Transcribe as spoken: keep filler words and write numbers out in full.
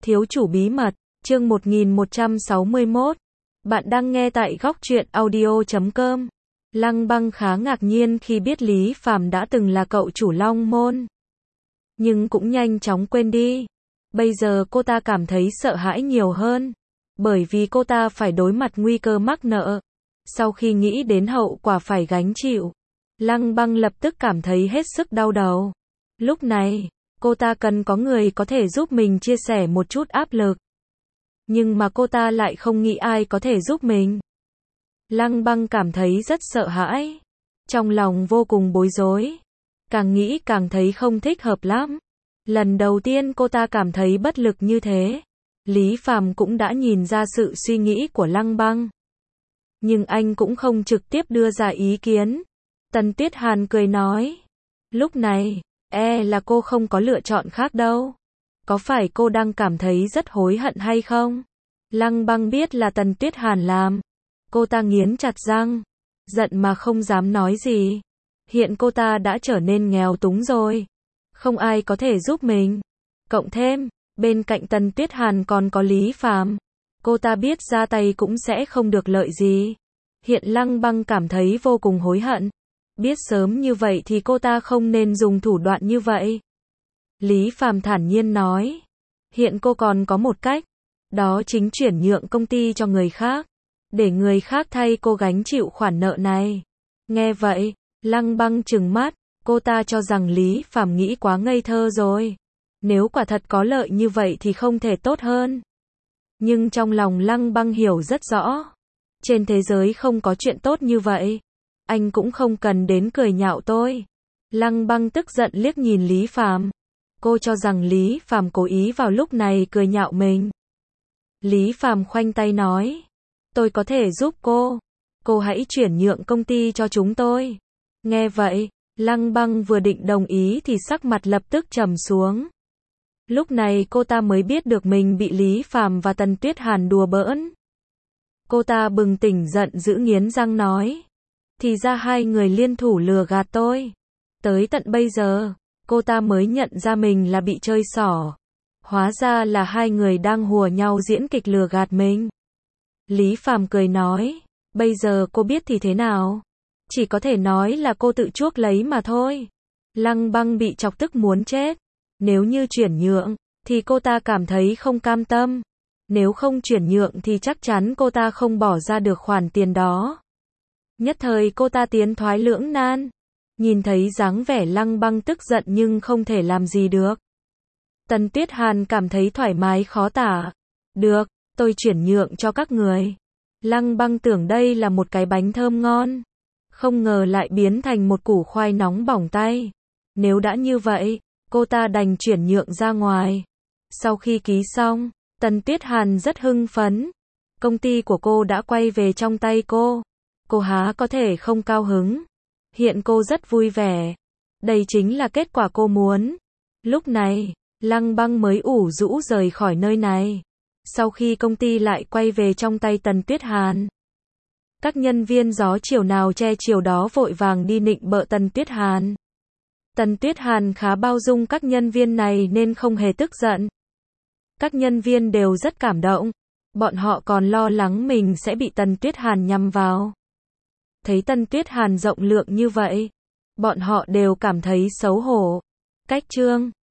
Thiếu chủ bí mật, chương một nghìn một trăm sáu mươi mốt. Bạn đang nghe tại góc truyện audio chấm com. Lăng Băng khá ngạc nhiên khi biết Lý Phàm đã từng là cậu chủ Long Môn. Nhưng cũng nhanh chóng quên đi. Bây giờ cô ta cảm thấy sợ hãi nhiều hơn. Bởi vì cô ta phải đối mặt nguy cơ mắc nợ. Sau khi nghĩ đến hậu quả phải gánh chịu, Lăng Băng lập tức cảm thấy hết sức đau đầu. Lúc này, cô ta cần có người có thể giúp mình chia sẻ một chút áp lực. Nhưng mà cô ta lại không nghĩ ai có thể giúp mình. Lăng Băng cảm thấy rất sợ hãi. Trong lòng vô cùng bối rối. Càng nghĩ càng thấy không thích hợp lắm. Lần đầu tiên cô ta cảm thấy bất lực như thế. Lý Phàm cũng đã nhìn ra sự suy nghĩ của Lăng Băng. Nhưng anh cũng không trực tiếp đưa ra ý kiến. Tần Tuyết Hàn cười nói. Lúc này, e là cô không có lựa chọn khác đâu. Có phải cô đang cảm thấy rất hối hận hay không? Lăng Băng biết là Tần Tuyết Hàn làm. Cô ta nghiến chặt răng. Giận mà không dám nói gì. Hiện cô ta đã trở nên nghèo túng rồi. Không ai có thể giúp mình. Cộng thêm, bên cạnh Tần Tuyết Hàn còn có Lý Phàm. Cô ta biết ra tay cũng sẽ không được lợi gì. Hiện Lăng Băng cảm thấy vô cùng hối hận. Biết sớm như vậy thì cô ta không nên dùng thủ đoạn như vậy. Lý Phàm thản nhiên nói. Hiện cô còn có một cách. Đó chính chuyển nhượng công ty cho người khác. Để người khác thay cô gánh chịu khoản nợ này. Nghe vậy, Lăng Băng trừng mắt. Cô ta cho rằng Lý Phàm nghĩ quá ngây thơ rồi. Nếu quả thật có lợi như vậy thì không thể tốt hơn. Nhưng trong lòng Lăng Băng hiểu rất rõ. Trên thế giới không có chuyện tốt như vậy. Anh cũng không cần đến cười nhạo tôi. Lăng Băng tức giận liếc nhìn Lý Phàm. Cô cho rằng Lý Phàm cố ý vào lúc này cười nhạo mình. Lý Phàm khoanh tay nói. Tôi có thể giúp cô. Cô hãy chuyển nhượng công ty cho chúng tôi. Nghe vậy, Lăng Băng vừa định đồng ý thì sắc mặt lập tức trầm xuống. Lúc này cô ta mới biết được mình bị Lý Phàm và Tần Tuyết Hàn đùa bỡn. Cô ta bừng tỉnh giận dữ nghiến răng nói. Thì ra hai người liên thủ lừa gạt tôi. Tới tận bây giờ, cô ta mới nhận ra mình là bị chơi xỏ. Hóa ra là hai người đang hùa nhau diễn kịch lừa gạt mình. Lý Phàm cười nói. Bây giờ cô biết thì thế nào? Chỉ có thể nói là cô tự chuốc lấy mà thôi. Lăng Băng bị chọc tức muốn chết. Nếu như chuyển nhượng, thì cô ta cảm thấy không cam tâm. Nếu không chuyển nhượng thì chắc chắn cô ta không bỏ ra được khoản tiền đó. Nhất thời cô ta tiến thoái lưỡng nan. Nhìn thấy dáng vẻ Lăng Băng tức giận nhưng không thể làm gì được. Tần Tuyết Hàn cảm thấy thoải mái khó tả. Được, tôi chuyển nhượng cho các người. Lăng Băng tưởng đây là một cái bánh thơm ngon. Không ngờ lại biến thành một củ khoai nóng bỏng tay. Nếu đã như vậy, cô ta đành chuyển nhượng ra ngoài. Sau khi ký xong, Tần Tuyết Hàn rất hưng phấn. Công ty của cô đã quay về trong tay cô. Cô há có thể không cao hứng. Hiện cô rất vui vẻ. Đây chính là kết quả cô muốn. Lúc này, Lăng Băng mới ủ rũ rời khỏi nơi này. Sau khi công ty lại quay về trong tay Tần Tuyết Hàn. Các nhân viên gió chiều nào che chiều đó vội vàng đi nịnh bợ Tần Tuyết Hàn. Tần Tuyết Hàn khá bao dung các nhân viên này nên không hề tức giận. Các nhân viên đều rất cảm động. Bọn họ còn lo lắng mình sẽ bị Tần Tuyết Hàn nhắm vào. Thấy Tần Tuyết Hàn rộng lượng như vậy, bọn họ đều cảm thấy xấu hổ. Cách chương